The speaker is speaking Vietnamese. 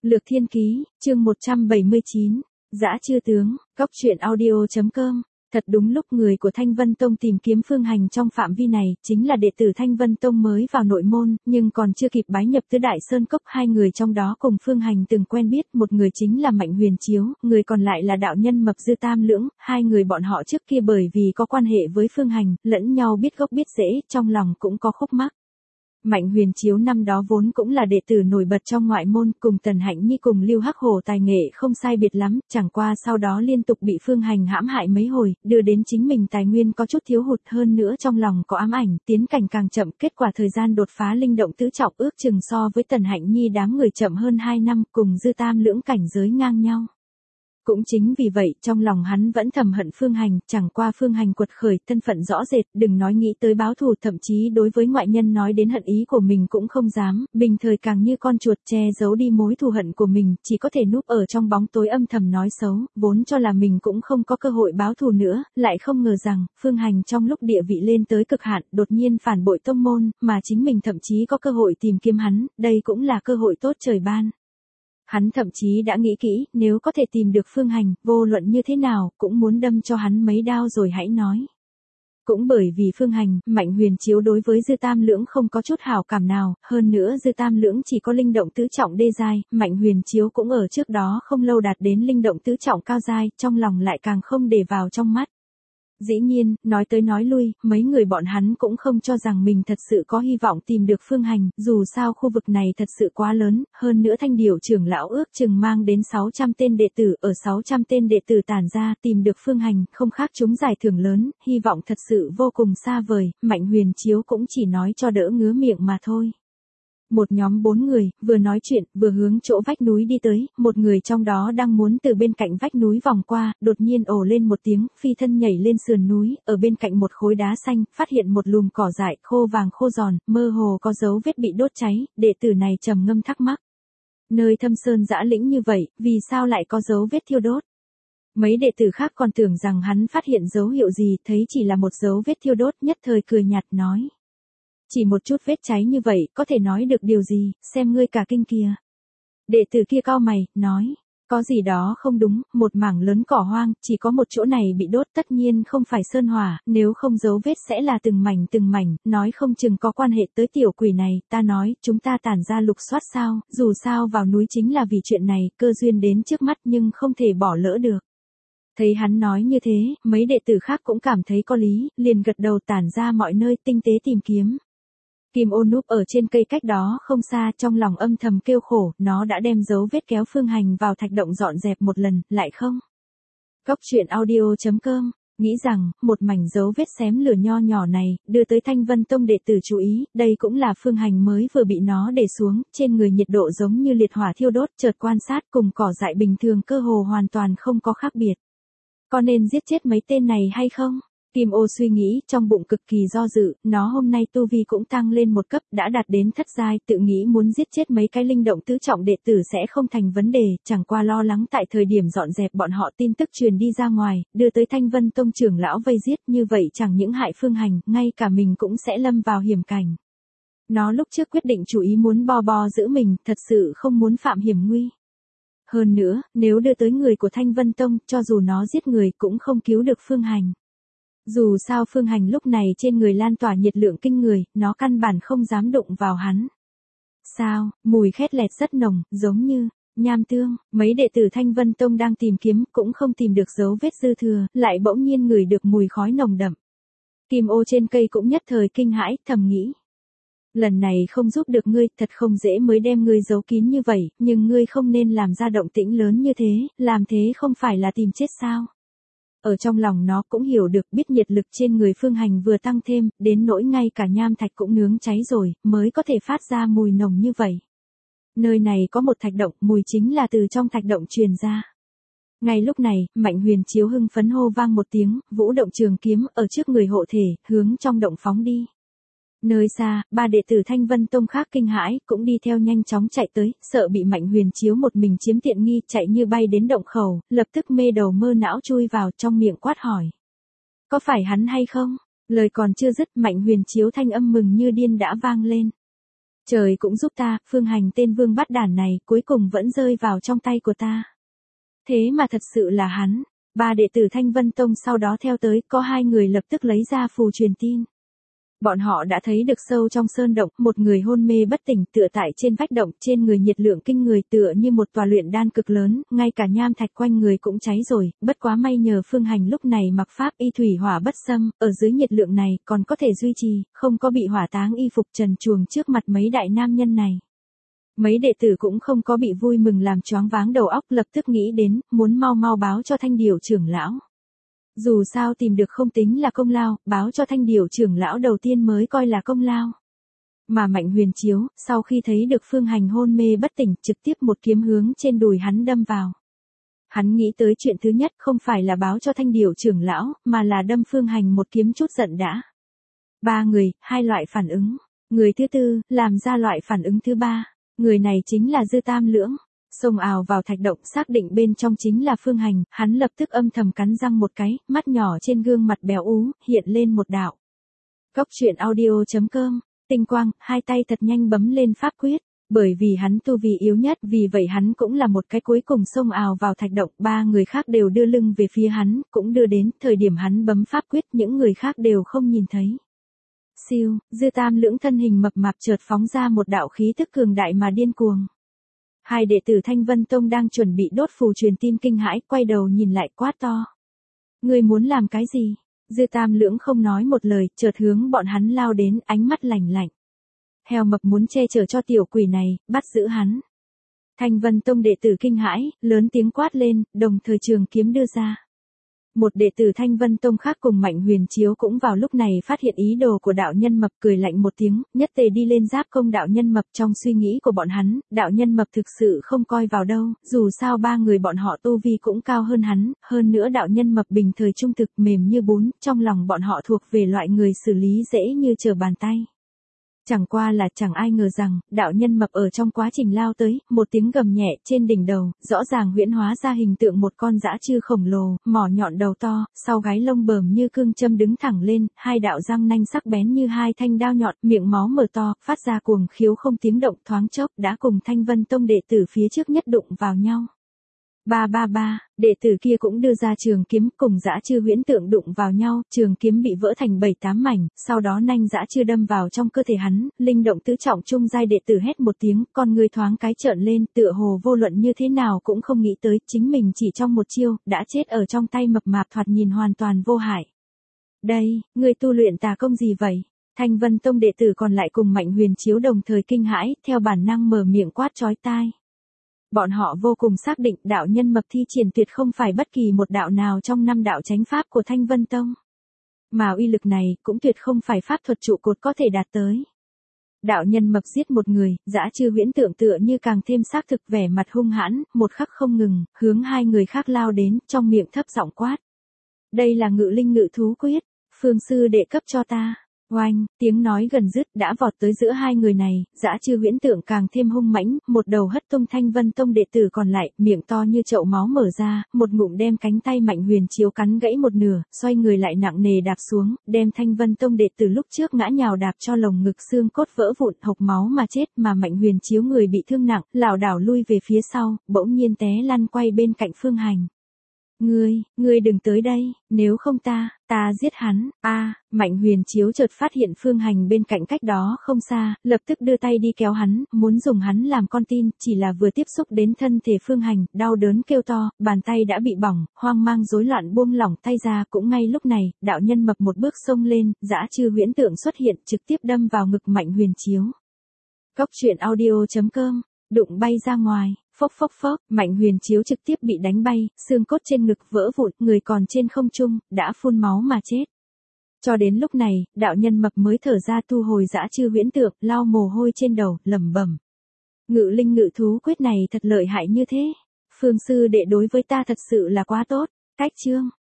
Lược Thiên Ký, chương 179, Dã Chư Tướng, Cóc truyện audio.com. Thật đúng lúc người của Thanh Vân Tông tìm kiếm Phương Hành trong phạm vi này, chính là đệ tử Thanh Vân Tông mới vào nội môn, nhưng còn chưa kịp bái nhập tứ đại sơn cốc. Hai người trong đó cùng Phương Hành từng quen biết, một người chính là Mạnh Huyền Chiếu, người còn lại là đạo nhân Mập Dư Tam Lưỡng. Hai người bọn họ trước kia bởi vì có quan hệ với Phương Hành, lẫn nhau biết gốc biết rễ, trong lòng cũng có khúc mắc. Mạnh Huyền Chiếu năm đó vốn cũng là đệ tử nổi bật trong ngoại môn, cùng Tần Hạnh Nhi cùng Lưu Hắc Hổ tài nghệ không sai biệt lắm, chẳng qua sau đó liên tục bị Phương Hành hãm hại mấy hồi, đưa đến chính mình tài nguyên có chút thiếu hụt, hơn nữa trong lòng có ám ảnh, tiến cảnh càng chậm, kết quả thời gian đột phá linh động tứ trọng ước chừng so với Tần Hạnh Nhi đám người chậm hơn 2 năm, cùng Dư Tam Lưỡng cảnh giới ngang nhau. Cũng chính vì vậy, trong lòng hắn vẫn thầm hận Phương Hành, chẳng qua Phương Hành quật khởi, thân phận rõ rệt, đừng nói nghĩ tới báo thù, thậm chí đối với ngoại nhân nói đến hận ý của mình cũng không dám, bình thời càng như con chuột che giấu đi mối thù hận của mình, chỉ có thể núp ở trong bóng tối âm thầm nói xấu, vốn cho là mình cũng không có cơ hội báo thù nữa, lại không ngờ rằng, Phương Hành trong lúc địa vị lên tới cực hạn, đột nhiên phản bội tông môn, mà chính mình thậm chí có cơ hội tìm kiếm hắn, đây cũng là cơ hội tốt trời ban. Hắn thậm chí đã nghĩ kỹ, nếu có thể tìm được Phương Hành, vô luận như thế nào, cũng muốn đâm cho hắn mấy đao rồi hãy nói. Cũng bởi vì Phương Hành, Mạnh Huyền Chiếu đối với Dư Tam Lưỡng không có chút hảo cảm nào, hơn nữa Dư Tam Lưỡng chỉ có linh động tứ trọng đê giai, Mạnh Huyền Chiếu cũng ở trước đó không lâu đạt đến linh động tứ trọng cao giai, trong lòng lại càng không để vào trong mắt. Dĩ nhiên, nói tới nói lui, mấy người bọn hắn cũng không cho rằng mình thật sự có hy vọng tìm được Phương Hành, dù sao khu vực này thật sự quá lớn, hơn nữa Thanh Điểu trưởng lão ước chừng mang đến 600 tên đệ tử, ở 600 tên đệ tử tản ra, tìm được Phương Hành, không khác chúng giải thưởng lớn, hy vọng thật sự vô cùng xa vời, Mạnh Huyền Chiếu cũng chỉ nói cho đỡ ngứa miệng mà thôi. Một nhóm 4 người, vừa nói chuyện, vừa hướng chỗ vách núi đi tới, một người trong đó đang muốn từ bên cạnh vách núi vòng qua, đột nhiên ồ lên một tiếng, phi thân nhảy lên sườn núi, ở bên cạnh một khối đá xanh, phát hiện một lùm cỏ dại, khô vàng khô giòn, mơ hồ có dấu vết bị đốt cháy, đệ tử này trầm ngâm thắc mắc. Nơi thâm sơn dã lĩnh như vậy, vì sao lại có dấu vết thiêu đốt? Mấy đệ tử khác còn tưởng rằng hắn phát hiện dấu hiệu gì, thấy chỉ là một dấu vết thiêu đốt, nhất thời cười nhạt nói. Chỉ một chút vết cháy như vậy, có thể nói được điều gì, xem ngươi cả kinh kìa. Đệ tử kia cau mày, nói, có gì đó không đúng, một mảng lớn cỏ hoang, chỉ có một chỗ này bị đốt, tất nhiên không phải sơn hỏa, nếu không dấu vết sẽ là từng mảnh, nói không chừng có quan hệ tới tiểu quỷ này, ta nói, chúng ta tản ra lục soát sao, dù sao vào núi chính là vì chuyện này, cơ duyên đến trước mắt nhưng không thể bỏ lỡ được. Thấy hắn nói như thế, mấy đệ tử khác cũng cảm thấy có lý, liền gật đầu tản ra mọi nơi tinh tế tìm kiếm. Kim Ô núp ở trên cây cách đó không xa, trong lòng âm thầm kêu khổ, nó đã đem dấu vết kéo Phương Hành vào thạch động dọn dẹp một lần, lại không. Cóc truyện audio.com, nghĩ rằng, một mảnh dấu vết xém lửa nho nhỏ này, đưa tới Thanh Vân Tông đệ tử chú ý, đây cũng là Phương Hành mới vừa bị nó để xuống, trên người nhiệt độ giống như liệt hỏa thiêu đốt, chợt quan sát cùng cỏ dại bình thường cơ hồ hoàn toàn không có khác biệt. Có nên giết chết mấy tên này hay không? Kim Ô suy nghĩ, trong bụng cực kỳ do dự, nó hôm nay tu vi cũng tăng lên một cấp, đã đạt đến thất giai, tự nghĩ muốn giết chết mấy cái linh động tứ trọng đệ tử sẽ không thành vấn đề, chẳng qua lo lắng tại thời điểm dọn dẹp bọn họ tin tức truyền đi ra ngoài, đưa tới Thanh Vân Tông trưởng lão vây giết, như vậy chẳng những hại Phương Hành, ngay cả mình cũng sẽ lâm vào hiểm cảnh. Nó lúc trước quyết định chủ ý muốn bo giữ mình, thật sự không muốn phạm hiểm nguy. Hơn nữa, nếu đưa tới người của Thanh Vân Tông, cho dù nó giết người cũng không cứu được Phương Hành. Dù sao Phương Hành lúc này trên người lan tỏa nhiệt lượng kinh người, nó căn bản không dám đụng vào hắn. Sao, mùi khét lẹt rất nồng, giống như nham tương, mấy đệ tử Thanh Vân Tông đang tìm kiếm cũng không tìm được dấu vết dư thừa, lại bỗng nhiên ngửi được mùi khói nồng đậm. Kim Ô trên cây cũng nhất thời kinh hãi, thầm nghĩ. Lần này không giúp được ngươi, thật không dễ mới đem ngươi giấu kín như vậy, nhưng ngươi không nên làm ra động tĩnh lớn như thế, làm thế không phải là tìm chết sao? Ở trong lòng nó cũng hiểu được, biết nhiệt lực trên người Phương Hành vừa tăng thêm, đến nỗi ngay cả nham thạch cũng nướng cháy rồi, mới có thể phát ra mùi nồng như vậy. Nơi này có một thạch động, mùi chính là từ trong thạch động truyền ra. Ngay lúc này, Mạnh Huyền Chiếu hưng phấn hô vang một tiếng, vũ động trường kiếm ở trước người hộ thể, hướng trong động phóng đi. Nơi xa, 3 đệ tử Thanh Vân Tông khác kinh hãi, cũng đi theo nhanh chóng chạy tới, sợ bị Mạnh Huyền Chiếu một mình chiếm tiện nghi, chạy như bay đến động khẩu, lập tức mê đầu mơ não chui vào, trong miệng quát hỏi. Có phải hắn hay không? Lời còn chưa dứt, Mạnh Huyền Chiếu thanh âm mừng như điên đã vang lên. Trời cũng giúp ta, Phương Hành tên vương bát đản này cuối cùng vẫn rơi vào trong tay của ta. Thế mà thật sự là hắn. Ba đệ tử Thanh Vân Tông sau đó theo tới, có 2 người lập tức lấy ra phù truyền tin. Bọn họ đã thấy được sâu trong sơn động, một người hôn mê bất tỉnh tựa tại trên vách động, trên người nhiệt lượng kinh người tựa như một tòa luyện đan cực lớn, ngay cả nham thạch quanh người cũng cháy rồi, bất quá may nhờ Phương Hành lúc này mặc pháp y thủy hỏa bất xâm, ở dưới nhiệt lượng này còn có thể duy trì, không có bị hỏa táng y phục trần truồng trước mặt mấy đại nam nhân này. Mấy đệ tử cũng không có bị vui mừng làm choáng váng đầu óc, lập tức nghĩ đến, muốn mau mau báo cho Thanh Điểu trưởng lão. Dù sao tìm được không tính là công lao, báo cho Thanh Điểu trưởng lão đầu tiên mới coi là công lao. Mà Mạnh Huyền Chiếu, sau khi thấy được Phương Hành hôn mê bất tỉnh, trực tiếp một kiếm hướng trên đùi hắn đâm vào. Hắn nghĩ tới chuyện thứ nhất không phải là báo cho Thanh Điểu trưởng lão, mà là đâm Phương Hành một kiếm chút giận đã. 3 người, 2 loại phản ứng. Người thứ tư, làm ra loại phản ứng thứ 3. Người này chính là Dư Tam Lưỡng. Xông ào vào thạch động xác định bên trong chính là Phương Hành, hắn lập tức âm thầm cắn răng một cái, mắt nhỏ trên gương mặt béo ú, hiện lên một đạo. Cốc truyện audio.com, tinh quang, 2 tay thật nhanh bấm lên pháp quyết, bởi vì hắn tu vi yếu nhất, vì vậy hắn cũng là một cái cuối cùng xông ào vào thạch động, 3 người khác đều đưa lưng về phía hắn, cũng đưa đến, thời điểm hắn bấm pháp quyết, những người khác đều không nhìn thấy. Siêu, Dư Tam Lưỡng thân hình mập mạp chợt phóng ra một đạo khí tức cường đại mà điên cuồng. 2 đệ tử Thanh Vân Tông đang chuẩn bị đốt phù truyền tin kinh hãi, quay đầu nhìn lại quát to. Ngươi muốn làm cái gì? Dư Tam Lưỡng không nói một lời, chợt hướng bọn hắn lao đến, ánh mắt lạnh lạnh. Heo mập muốn che chở cho tiểu quỷ này, bắt giữ hắn. Thanh Vân Tông đệ tử kinh hãi, lớn tiếng quát lên, đồng thời trường kiếm đưa ra. Một đệ tử Thanh Vân Tông khác cùng Mạnh Huyền Chiếu cũng vào lúc này phát hiện ý đồ của đạo nhân mập, cười lạnh một tiếng, nhất tề đi lên giáp công đạo nhân mập. Trong suy nghĩ của bọn hắn, đạo nhân mập thực sự không coi vào đâu, dù sao 3 người bọn họ tu vi cũng cao hơn hắn, hơn nữa đạo nhân mập bình thời trung thực mềm như bún, trong lòng bọn họ thuộc về loại người xử lý dễ như trở bàn tay. Chẳng qua là chẳng ai ngờ rằng, đạo nhân mập ở trong quá trình lao tới, một tiếng gầm nhẹ trên đỉnh đầu, rõ ràng huyễn hóa ra hình tượng một con dã trư khổng lồ, mỏ nhọn đầu to, sau gáy lông bờm như cương châm đứng thẳng lên, 2 đạo răng nanh sắc bén như 2 thanh đao nhọn, miệng máu mở to, phát ra cuồng khiếu không tiếng động, thoáng chốc đã cùng Thanh Vân Tông đệ tử phía trước nhất đụng vào nhau. Ba, đệ tử kia cũng đưa ra trường kiếm, cùng dã trư huyễn tượng đụng vào nhau, trường kiếm bị vỡ thành 7-8 mảnh, sau đó nanh dã trư đâm vào trong cơ thể hắn, linh động tứ trọng trung giai đệ tử hét một tiếng, con người thoáng cái trợn lên, tựa hồ vô luận như thế nào cũng không nghĩ tới, chính mình chỉ trong một chiêu, đã chết ở trong tay mập mạp thoạt nhìn hoàn toàn vô hại. Đây, người tu luyện tà công gì vậy? Thanh Vân Tông đệ tử còn lại cùng Mạnh Huyền Chiếu đồng thời kinh hãi, theo bản năng mở miệng quát chói tai. Bọn họ vô cùng xác định đạo nhân mập thi triển tuyệt không phải bất kỳ một đạo nào trong 5 đạo chánh pháp của Thanh Vân Tông. Mà uy lực này cũng tuyệt không phải pháp thuật trụ cột có thể đạt tới. Đạo nhân mập giết một người, dã trư huyễn tượng tựa như càng thêm xác thực vẻ mặt hung hãn, một khắc không ngừng, hướng 2 người khác lao đến, trong miệng thấp giọng quát. Đây là Ngự Linh Ngự Thú Quyết, Phương sư đệ cấp cho ta. Oanh, tiếng nói gần dứt đã vọt tới giữa 2 người này, dã trư huyễn tượng càng thêm hung mãnh, một đầu hất tung Thanh Vân Tông đệ tử còn lại, miệng to như chậu máu mở ra, một ngụm đem cánh tay Mạnh Huyền Chiếu cắn gãy một nửa, xoay người lại nặng nề đạp xuống, đem Thanh Vân Tông đệ tử lúc trước ngã nhào đạp cho lồng ngực xương cốt vỡ vụn, hộc máu mà chết, mà Mạnh Huyền Chiếu người bị thương nặng, lảo đảo lui về phía sau, bỗng nhiên té lăn quay bên cạnh Phương Hành. Ngươi đừng tới đây, nếu không ta giết hắn. Mạnh Huyền Chiếu chợt phát hiện Phương Hành bên cạnh cách đó không xa, lập tức đưa tay đi kéo hắn, muốn dùng hắn làm con tin, chỉ là vừa tiếp xúc đến thân thể Phương Hành, đau đớn kêu to, bàn tay đã bị bỏng, hoang mang rối loạn buông lỏng tay ra, cũng ngay lúc này, đạo nhân mập một bước xông lên, dã trư huyễn tượng xuất hiện, trực tiếp đâm vào ngực Mạnh Huyền Chiếu. Cốc truyện audio.com, đụng bay ra ngoài. Phốc phốc phốc, Mạnh Huyền Chiếu trực tiếp bị đánh bay, xương cốt trên ngực vỡ vụn, người còn trên không trung, đã phun máu mà chết. Cho đến lúc này, đạo nhân mập mới thở ra thu hồi dã trư huyễn tượng, lau mồ hôi trên đầu, lẩm bẩm. Ngự Linh Ngự Thú Quyết này thật lợi hại như thế. Phương sư đệ đối với ta thật sự là quá tốt. Cách chương.